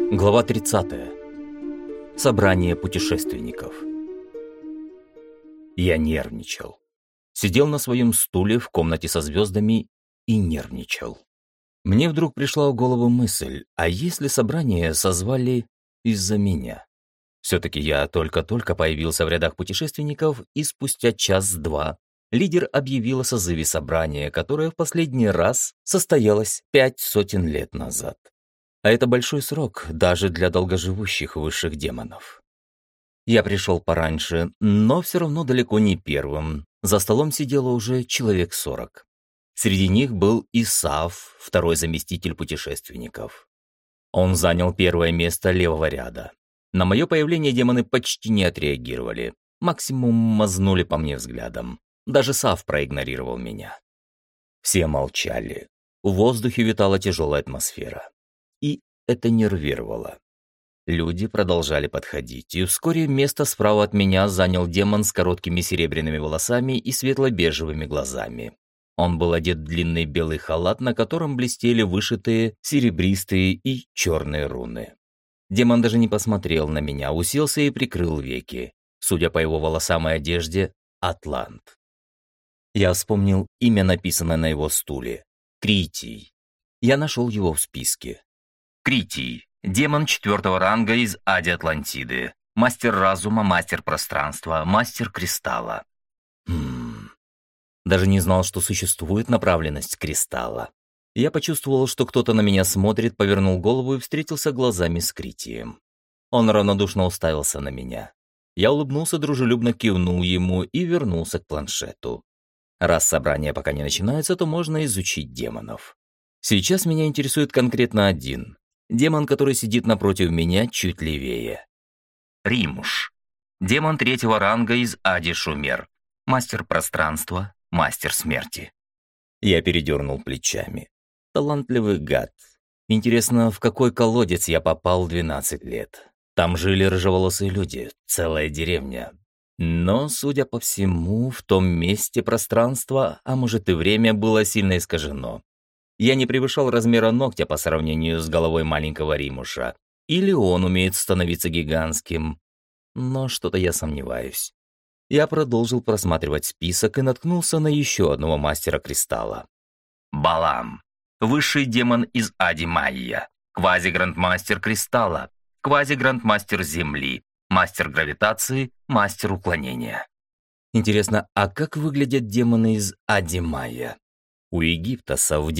Глава 30. Собрание путешественников. Я нервничал. Сидел на своем стуле в комнате со звездами и нервничал. Мне вдруг пришла в голову мысль, а если собрание созвали из-за меня? Все-таки я только-только появился в рядах путешественников, и спустя час-два лидер объявил о созыве собрания, которое в последний раз состоялось 500 лет назад. А это большой срок даже для долгоживущих высших демонов. Я пришел пораньше, но все равно далеко не первым. За столом сидело уже человек 40. Среди них был Исав, второй заместитель путешественников. Он занял первое место левого ряда. На мое появление демоны почти не отреагировали. Максимум мазнули по мне взглядом. Даже Сав проигнорировал меня. Все молчали. В воздухе витала тяжелая атмосфера. И это нервировало. Люди продолжали подходить, и вскоре место справа от меня занял демон с короткими серебряными волосами и светло-бежевыми глазами. Он был одет в длинный белый халат, на котором блестели вышитые серебристые и черные руны. Демон даже не посмотрел на меня, уселся и прикрыл веки. Судя по его волосам и одежде, Атлант. Я вспомнил имя, написанное на его стуле. Критий. Я нашел его в списке. Критий. Демон 4-го ранга из Ади Атлантиды. Мастер разума, мастер пространства, мастер кристалла. Даже не знал, что существует направленность кристалла. Я почувствовал, что кто-то на меня смотрит, повернул голову и встретился глазами с Критием. Он равнодушно уставился на меня. Я улыбнулся, дружелюбно кивнул ему и вернулся к планшету. Раз собрание пока не начинается, то можно изучить демонов. Сейчас меня интересует конкретно один. Демон, который сидит напротив меня, чуть левее. Римуш. Демон 3-го ранга из Ади Шумер. Мастер пространства, мастер смерти. Я передернул плечами. Талантливый гад. Интересно, в какой колодец я попал в 12 лет? Там жили рыжеволосые люди, целая деревня. Но, судя по всему, в том месте пространство, а может и время, было сильно искажено. Я не превышал размера ногтя по сравнению с головой маленького Римуша. Или он умеет становиться гигантским. Но что-то я сомневаюсь. Я продолжил просматривать список и наткнулся на еще одного мастера кристалла. Балам. Высший демон из Ади Майя. Квази-грандмастер кристалла. Квази-грандмастер земли. Мастер гравитации, мастер уклонения. Интересно, а как выглядят демоны из Ади Майя? У египтосов в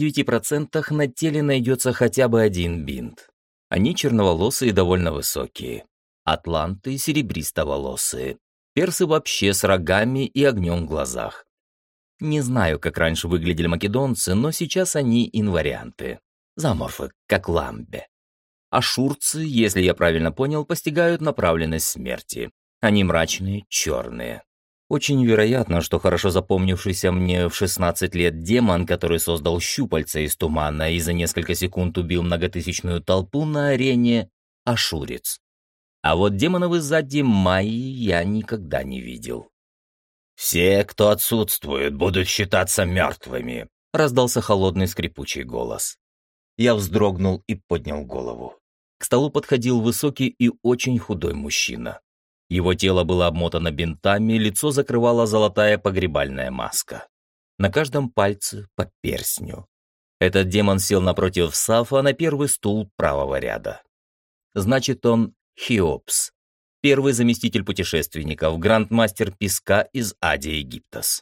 99% на теле найдется хотя бы один бинт. Они черноволосые и довольно высокие. Атланты серебристоволосые. Персы вообще с рогами и огнем в глазах. Не знаю, как раньше выглядели македонцы, но сейчас они инварианты. Заморфы, как ламбе. Ашурцы, если я правильно понял, постигают направленность смерти. Они мрачные, черные. Очень вероятно, что хорошо запомнившийся мне в 16 лет демон, который создал щупальца из тумана и за несколько секунд убил многотысячную толпу на арене, ашурец. А вот демонов из Ади Майи я никогда не видел. «Все, кто отсутствует, будут считаться мертвыми», — раздался холодный скрипучий голос. Я вздрогнул и поднял голову. К столу подходил высокий и очень худой мужчина. Его тело было обмотано бинтами, лицо закрывала золотая погребальная маска. На каждом пальце по перстню. Этот демон сел напротив Сафа на первый стул правого ряда. Значит, он Хеопс, первый заместитель путешественников, грандмастер песка из Ади Египтос.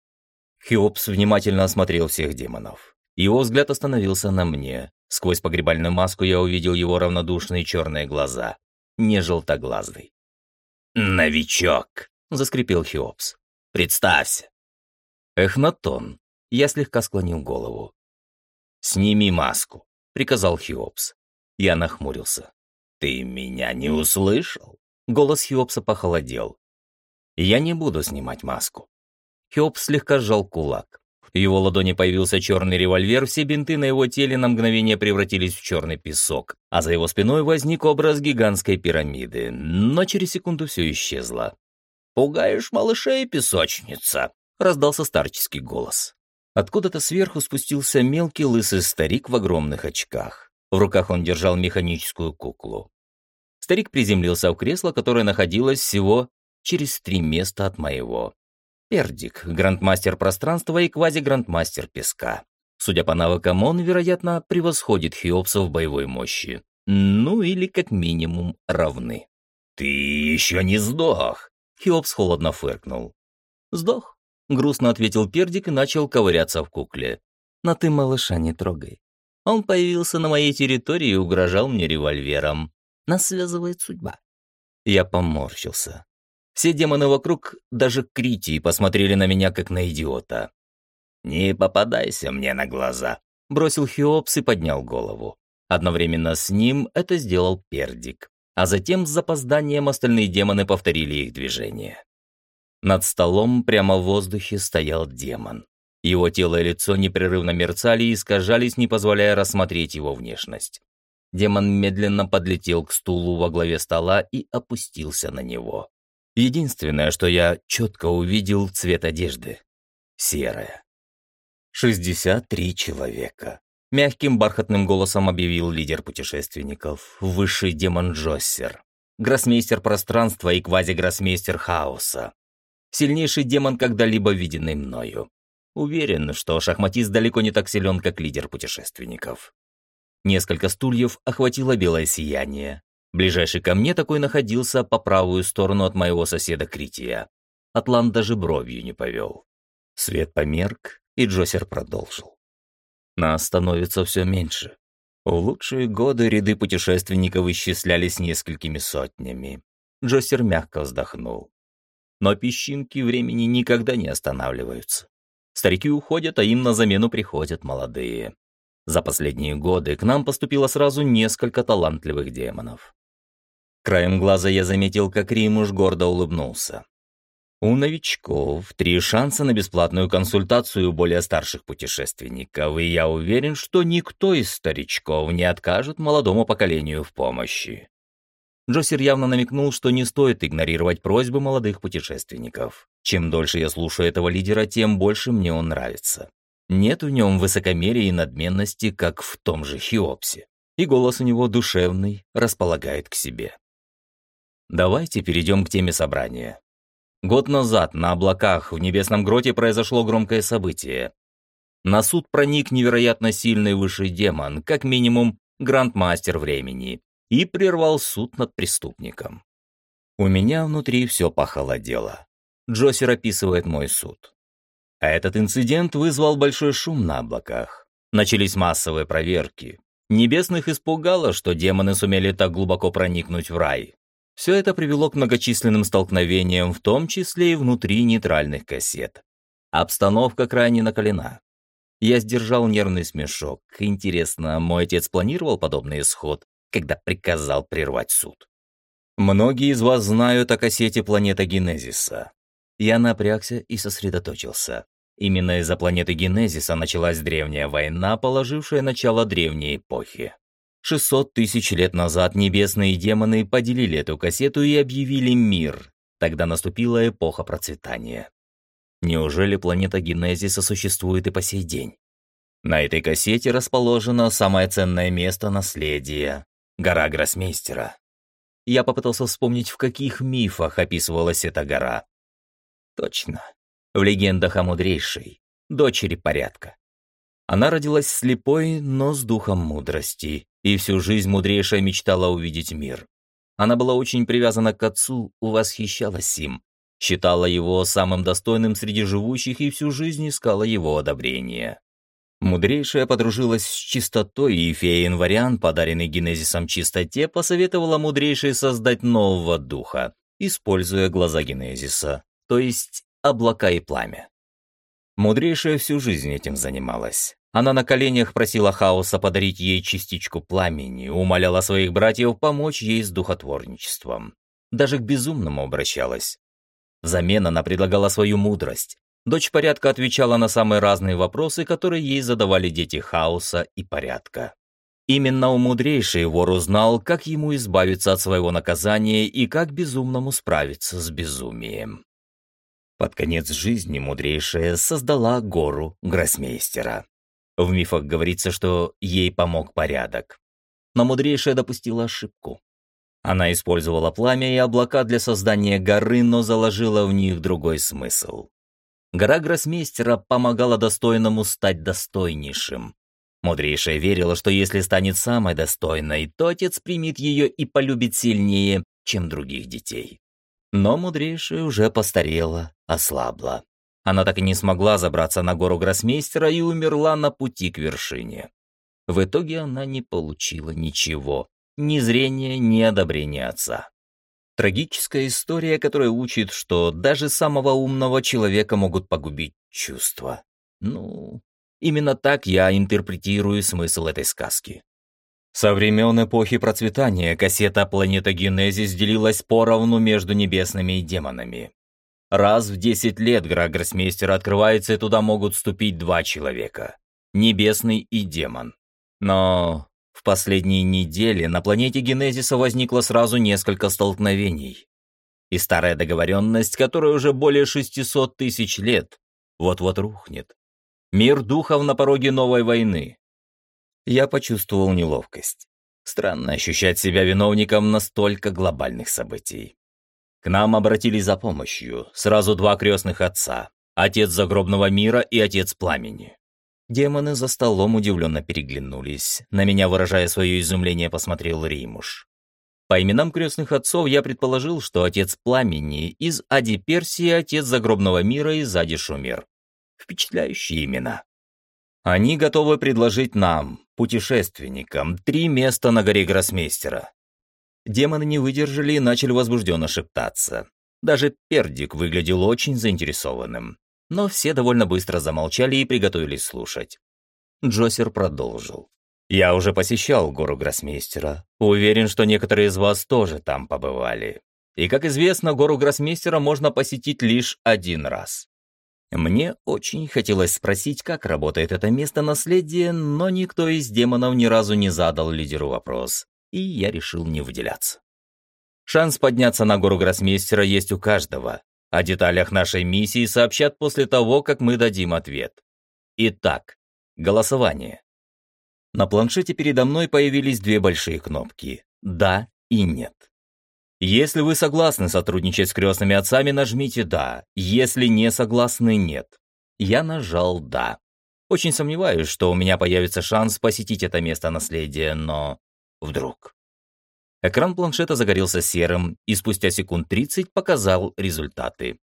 Хеопс внимательно осмотрел всех демонов. Его взгляд остановился на мне. Сквозь погребальную маску я увидел его равнодушные черные глаза, не желтоглазый. «Новичок!» — заскрипел Хеопс. «Представься!» «Эхнатон!» — я слегка склонил голову. «Сними маску!» — приказал Хеопс. Я нахмурился. «Ты меня не услышал?» Голос Хеопса похолодел. «Я не буду снимать маску». Хеопс слегка сжал кулак. В его ладони появился черный револьвер, все бинты на его теле на мгновение превратились в черный песок, а за его спиной возник образ гигантской пирамиды, но через секунду все исчезло. «Пугаешь малышей, песочница!» — раздался старческий голос. Откуда-то сверху спустился мелкий лысый старик в огромных очках. В руках он держал механическую куклу. Старик приземлился в кресло, которое находилось всего через 3 места от моего. Пердик, грандмастер пространства и квази-грандмастер песка. Судя по навыкам, он, вероятно, превосходит Хеопса в боевой мощи. Ну, или как минимум равны. «Ты еще не сдох!» Хеопс холодно фыркнул. «Сдох», — грустно ответил Пердик и начал ковыряться в кукле. «Но ты малыша не трогай. Он появился на моей территории и угрожал мне револьвером. Нас связывает судьба». Я поморщился. Все демоны вокруг, даже Критии, посмотрели на меня как на идиота. «Не попадайся мне на глаза», — бросил Хеопс и поднял голову. Одновременно с ним это сделал Пердик, а затем с запозданием остальные демоны повторили их движение. Над столом прямо в воздухе стоял демон. Его тело и лицо непрерывно мерцали и искажались, не позволяя рассмотреть его внешность. Демон медленно подлетел к стулу во главе стола и опустился на него. Единственное, что я четко увидел, цвет одежды — серая. 63 человека. Мягким бархатным голосом объявил лидер путешественников, высший демон Джоссер, гроссмейстер пространства и квази-гроссмейстер хаоса. Сильнейший демон, когда-либо виденный мною. Уверен, что шахматист далеко не так силен, как лидер путешественников. Несколько стульев охватило белое сияние. Ближайший ко мне такой находился по правую сторону от моего соседа Крития. Атлант даже бровью не повел. Свет померк, и Джоссер продолжил. Нас становится все меньше. В лучшие годы ряды путешественников исчислялись несколькими сотнями. Джоссер мягко вздохнул. Но песчинки времени никогда не останавливаются. Старики уходят, а им на замену приходят молодые. За последние годы к нам поступило сразу несколько талантливых демонов. Краем глаза я заметил, как Римуш гордо улыбнулся. У новичков 3 шанса на бесплатную консультацию у более старших путешественников, и я уверен, что никто из старичков не откажет молодому поколению в помощи. Джоссер явно намекнул, что не стоит игнорировать просьбы молодых путешественников. Чем дольше я слушаю этого лидера, тем больше мне он нравится. Нет в нем высокомерия и надменности, как в том же Хеопсе. И голос у него душевный, располагает к себе. Давайте перейдем к теме собрания. Год назад на облаках в Небесном Гроте произошло громкое событие. На суд проник невероятно сильный высший демон, как минимум грандмастер времени, и прервал суд над преступником. У меня внутри все похолодело. Джоссер описывает мой суд. А этот инцидент вызвал большой шум на облаках. Начались массовые проверки. Небесных испугало, что демоны сумели так глубоко проникнуть в рай. Все это привело к многочисленным столкновениям, в том числе и внутри нейтральных кассет. Обстановка крайне накалена. Я сдержал нервный смешок. Интересно, мой отец планировал подобный исход, когда приказал прервать суд? Многие из вас знают о кассете «Планета Генезиса». Я напрягся и сосредоточился. Именно из-за планеты Генезиса началась древняя война, положившая начало древней эпохи. 600 тысяч лет назад небесные демоны поделили эту кассету и объявили мир. Тогда наступила эпоха процветания. Неужели планета Генезиса существует и по сей день? На этой кассете расположено самое ценное место наследия — гора Гроссмейстера. Я попытался вспомнить, в каких мифах описывалась эта гора. Точно. В легендах о мудрейшей, дочери порядка. Она родилась слепой, но с духом мудрости, и всю жизнь мудрейшая мечтала увидеть мир. Она была очень привязана к отцу, восхищалась им, считала его самым достойным среди живущих и всю жизнь искала его одобрения. Мудрейшая подружилась с чистотой, и фея-инвариан, подаренный Генезисом чистоте, посоветовала мудрейшей создать нового духа, используя глаза Генезиса, то есть облака и пламя. Мудрейшая всю жизнь этим занималась. Она на коленях просила хаоса подарить ей частичку пламени, умоляла своих братьев помочь ей с духотворничеством. Даже к безумному обращалась. Взамен она предлагала свою мудрость. Дочь порядка отвечала на самые разные вопросы, которые ей задавали дети хаоса и порядка. Именно у мудрейшей вор узнал, как ему избавиться от своего наказания и как безумному справиться с безумием. Под конец жизни мудрейшая создала гору Гроссмейстера. В мифах говорится, что ей помог порядок. но мудрейшая допустила ошибку. Она использовала пламя и облака для создания горы, но заложила в них другой смысл. Гора Гроссмейстера помогала достойному стать достойнейшим. Мудрейшая верила, что если станет самой достойной, то отец примет ее и полюбит сильнее, чем других детей. Но мудрейшая уже постарела, ослабла. Она так и не смогла забраться на гору Гроссмейстера и умерла на пути к вершине. В итоге она не получила ничего, ни зрения, ни одобрения отца. Трагическая история, которая учит, что даже самого умного человека могут погубить чувства. Именно так я интерпретирую смысл этой сказки. Со времен эпохи процветания кассета «Планета Генезис» делилась поровну между небесными и демонами. Раз в 10 лет гора Гроссмейстера открывается, и туда могут вступить 2 человека — небесный и демон. Но в последние недели на планете Генезиса возникло сразу несколько столкновений. И старая договоренность, которая уже более 600 тысяч лет, вот-вот рухнет. Мир духов на пороге новой войны. Я почувствовал неловкость. Странно ощущать себя виновником настолько глобальных событий. К нам обратились за помощью сразу 2 крестных отца, отец загробного мира и отец пламени. Демоны за столом удивленно переглянулись. На меня, выражая свое изумление, посмотрел Римуш. По именам крестных отцов я предположил, что отец пламени из Ади Персии, отец загробного мира из Ади Шумер. Впечатляющие имена. Они готовы предложить нам, путешественникам, 3 места на горе Гроссмейстера. Демоны не выдержали и начали возбужденно шептаться. Даже Пердик выглядел очень заинтересованным. Но все довольно быстро замолчали и приготовились слушать. Джосер продолжил. «Я уже посещал гору Гроссмейстера. Уверен, что некоторые из вас тоже там побывали. И, как известно, гору Гроссмейстера можно посетить лишь 1 раз. Мне очень хотелось спросить, как работает это место наследия, но никто из демонов ни разу не задал лидеру вопрос, и я решил не выделяться. Шанс подняться на гору Гроссмейстера есть у каждого. О деталях нашей миссии сообщат после того, как мы дадим ответ. Итак, голосование. На планшете передо мной появились 2 большие кнопки «Да» и «Нет». Если вы согласны сотрудничать с крестными отцами, нажмите «Да». Если не согласны, «Нет». Я нажал «Да». Очень сомневаюсь, что у меня появится шанс посетить это место наследия, но вдруг. Экран планшета загорелся серым и спустя секунд 30 показал результаты.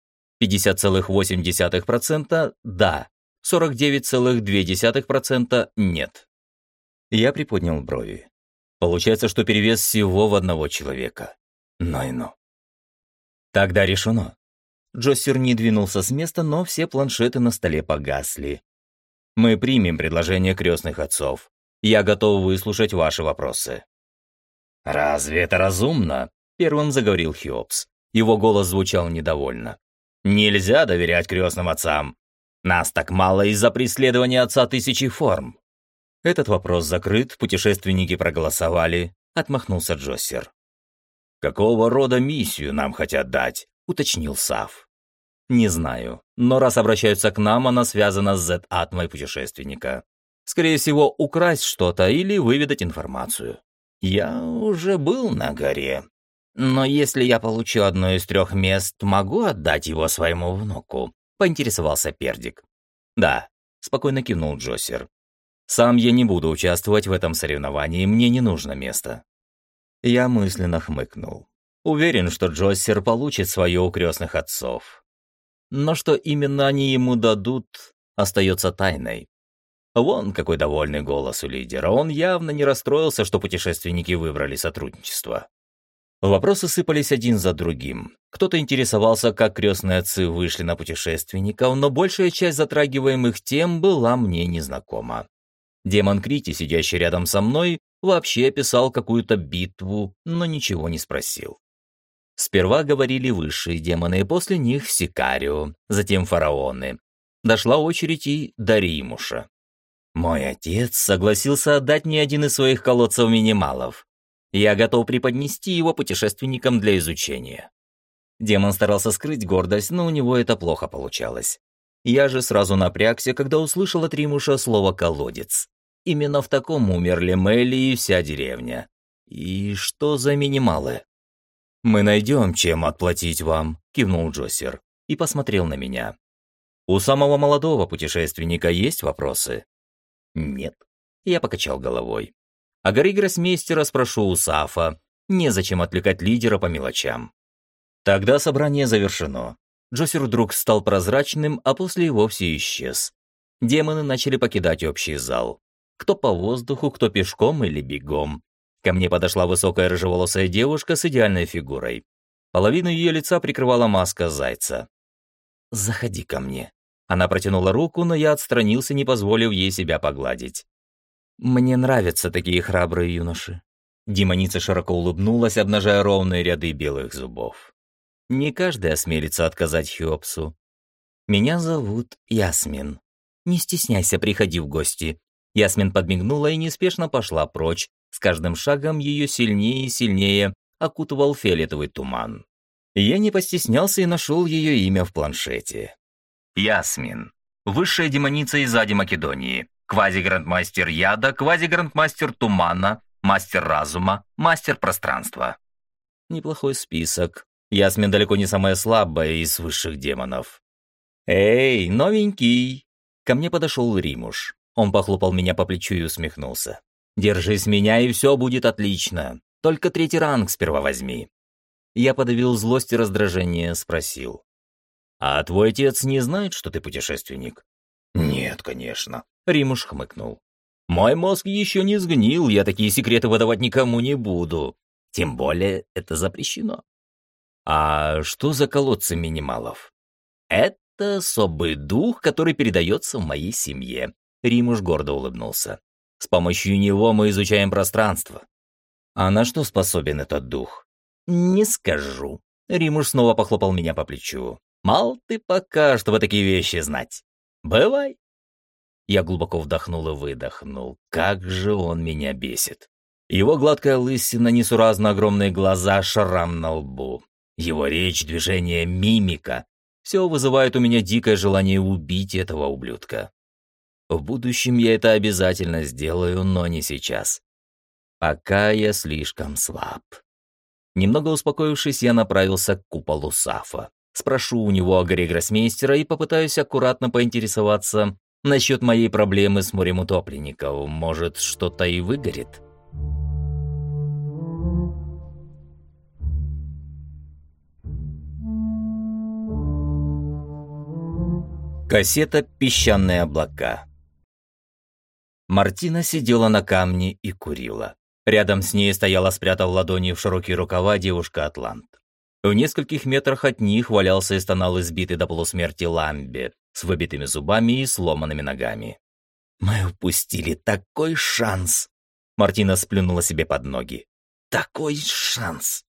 50,8% «Да», 49,2% «Нет». Я приподнял брови. Получается, что перевес всего в одного человека. Ну и ну. Тогда решено. Джоссер не двинулся с места, но все планшеты на столе погасли. Мы примем предложение крестных отцов. Я готов выслушать ваши вопросы. «Разве это разумно?» — первым заговорил Хеопс. Его голос звучал недовольно. «Нельзя доверять крестным отцам. Нас так мало из-за преследования отца 1000 форм». «Этот вопрос закрыт, путешественники проголосовали», — отмахнулся Джоссер. «Какого рода миссию нам хотят дать?» — уточнил Сав. «Не знаю, но раз обращаются к нам, она связана с Z-атмой путешественника. Скорее всего, украсть что-то или выведать информацию». «Я уже был на горе. Но если я получу одно из 3 мест, могу отдать его своему внуку?» — поинтересовался Пердик. «Да», — спокойно кивнул Джоссер. «Сам я не буду участвовать в этом соревновании, мне не нужно место». Я мысленно хмыкнул. Уверен, что Джоссер получит свое у крестных отцов. Но что именно они ему дадут, остается тайной. Вон какой довольный голос у лидера. Он явно не расстроился, что путешественники выбрали сотрудничество. Вопросы сыпались один за другим. Кто-то интересовался, как крестные отцы вышли на путешественников, но большая часть затрагиваемых тем была мне незнакома. Демон Крити, сидящий рядом со мной, вообще описал какую-то битву, но ничего не спросил. Сперва говорили высшие демоны, после них Сикарио, затем фараоны. Дошла очередь и до Римуша. Мой отец согласился отдать мне один из своих колодцев минималов. Я готов преподнести его путешественникам для изучения. Демон старался скрыть гордость, но у него это плохо получалось. Я же сразу напрягся, когда услышал от Римуша слово «колодец». Именно в таком умерли Мелли и вся деревня. И что за минималы? «Мы найдем, чем отплатить вам», — кивнул Джосер и посмотрел на меня. «У самого молодого путешественника есть вопросы?» «Нет». Я покачал головой. А Гарри Гроссмейстера спрошу у Сафа. Незачем отвлекать лидера по мелочам. Тогда собрание завершено. Джосер вдруг стал прозрачным, а после и вовсе исчез. Демоны начали покидать общий зал. Кто по воздуху, кто пешком или бегом. Ко мне подошла высокая рыжеволосая девушка с идеальной фигурой. Половину ее лица прикрывала маска зайца. «Заходи ко мне». Она протянула руку, но я отстранился, не позволив ей себя погладить. «Мне нравятся такие храбрые юноши». Демоница широко улыбнулась, обнажая ровные ряды белых зубов. «Не каждый осмелится отказать Хеопсу. Меня зовут Ясмин. Не стесняйся, приходи в гости». Ясмин подмигнула и неспешно пошла прочь. С каждым шагом ее сильнее и сильнее окутывал фиолетовый туман. Я не постеснялся и нашел ее имя в планшете. Ясмин. Высшая демоница из Ади Македонии. Квази-грандмастер яда, квази-грандмастер тумана, мастер разума, мастер пространства. Неплохой список. Ясмин далеко не самая слабая из высших демонов. «Эй, новенький!» Ко мне подошел Римуш. Он похлопал меня по плечу и усмехнулся. «Держись меня, и все будет отлично. Только 3-й ранг сперва возьми». Я подавил злость и раздражение, спросил. «А твой отец не знает, что ты путешественник?» «Нет, конечно», — Римуш хмыкнул. «Мой мозг еще не сгнил, я такие секреты выдавать никому не буду. Тем более это запрещено». «А что за колодцы минималов?» «Это особый дух, который передается в моей семье», — Римуш гордо улыбнулся. «С помощью него мы изучаем пространство». «А на что способен этот дух?» «Не скажу». Римуш снова похлопал меня по плечу. «Мал ты пока, чтобы такие вещи знать. Бывай». Я глубоко вдохнул и выдохнул. Как же он меня бесит. Его гладкая лысина, несуразно огромные глаза, шрам на лбу. Его речь, движение, мимика. Все вызывает у меня дикое желание убить этого ублюдка. В будущем я это обязательно сделаю, но не сейчас. Пока я слишком слаб. Немного успокоившись, я направился к куполу Сафа. Спрошу у него о горе Гроссмейстера и попытаюсь аккуратно поинтересоваться насчет моей проблемы с морем утопленников. Может, что-то и выгорит? Кассета «Песчаные облака». Мартина сидела на камне и курила. Рядом с ней стояла, спрятав ладони в широкие рукава, девушка-атлант. В нескольких метрах от них валялся и стонал избитый до полусмерти Ламби с выбитыми зубами и сломанными ногами. «Мы упустили такой шанс!» Мартина сплюнула себе под ноги. «Такой шанс!»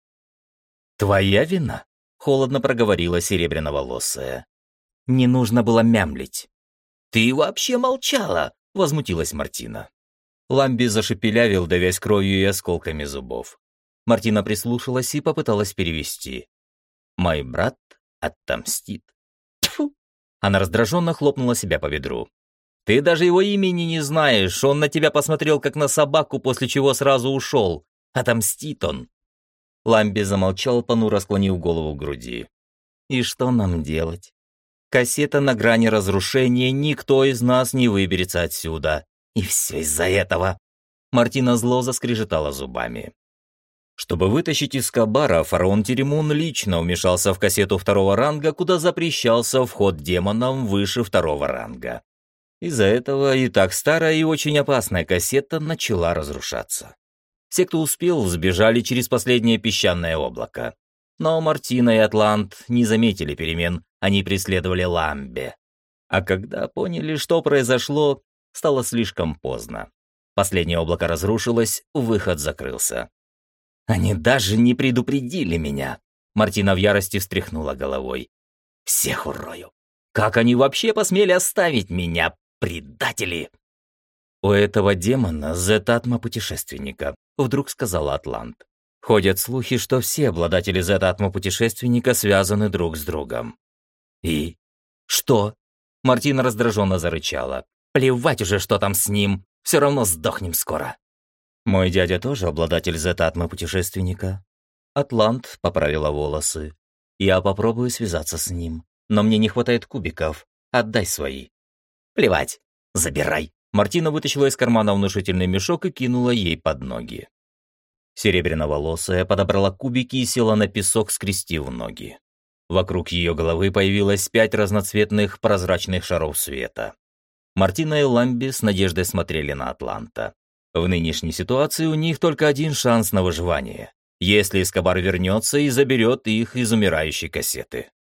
«Твоя вина?» — холодно проговорила серебряноволосая. «Не нужно было мямлить». «Ты вообще молчала!» — возмутилась Мартина. Ламби зашепелявил, давясь кровью и осколками зубов. Мартина прислушалась и попыталась перевести. «Мой брат отомстит». Тьфу! Она раздраженно хлопнула себя по бедру. «Ты даже его имени не знаешь, он на тебя посмотрел как на собаку, после чего сразу ушел. Отомстит он». Ламби замолчал, понуро склонив голову к груди. «И что нам делать? Кассета на грани разрушения, никто из нас не выберется отсюда. И все из-за этого». Мартина зло заскрежетала зубами. Чтобы вытащить из Кабара, фараон Теремун лично вмешался в кассету 2-го ранга, куда запрещался вход демонам выше 2-го ранга. Из-за этого и так старая и очень опасная кассета начала разрушаться. Все, кто успел, сбежали через последнее песчаное облако. Но Мартина и Атлант не заметили перемен, они преследовали Ламбе. А когда поняли, что произошло, стало слишком поздно. Последнее облако разрушилось, выход закрылся. «Они даже не предупредили меня!» Мартина в ярости встряхнула головой. «Всех урою! Как они вообще посмели оставить меня, предатели!» «У этого демона Зет-Атма-путешественника», — вдруг сказала Атлант. «Ходят слухи, что все обладатели Зет-Атма-путешественника связаны друг с другом». «И? Что?» Мартина раздраженно зарычала. «Плевать уже, что там с ним. Все равно сдохнем скоро. Мой дядя тоже обладатель зета-атмы-путешественника. Атлант поправила волосы. Я попробую связаться с ним. Но мне не хватает кубиков. Отдай свои. Плевать. Забирай. Мартина вытащила из кармана внушительный мешок и кинула ей под ноги. Серебряноволосая подобрала кубики и села на песок, скрестив ноги. Вокруг ее головы появилось 5 разноцветных прозрачных шаров света. Мартина и Ламби с надеждой смотрели на Атланта. В нынешней ситуации у них только один шанс на выживание. Если Эскобар вернется и заберет их из умирающей кассеты.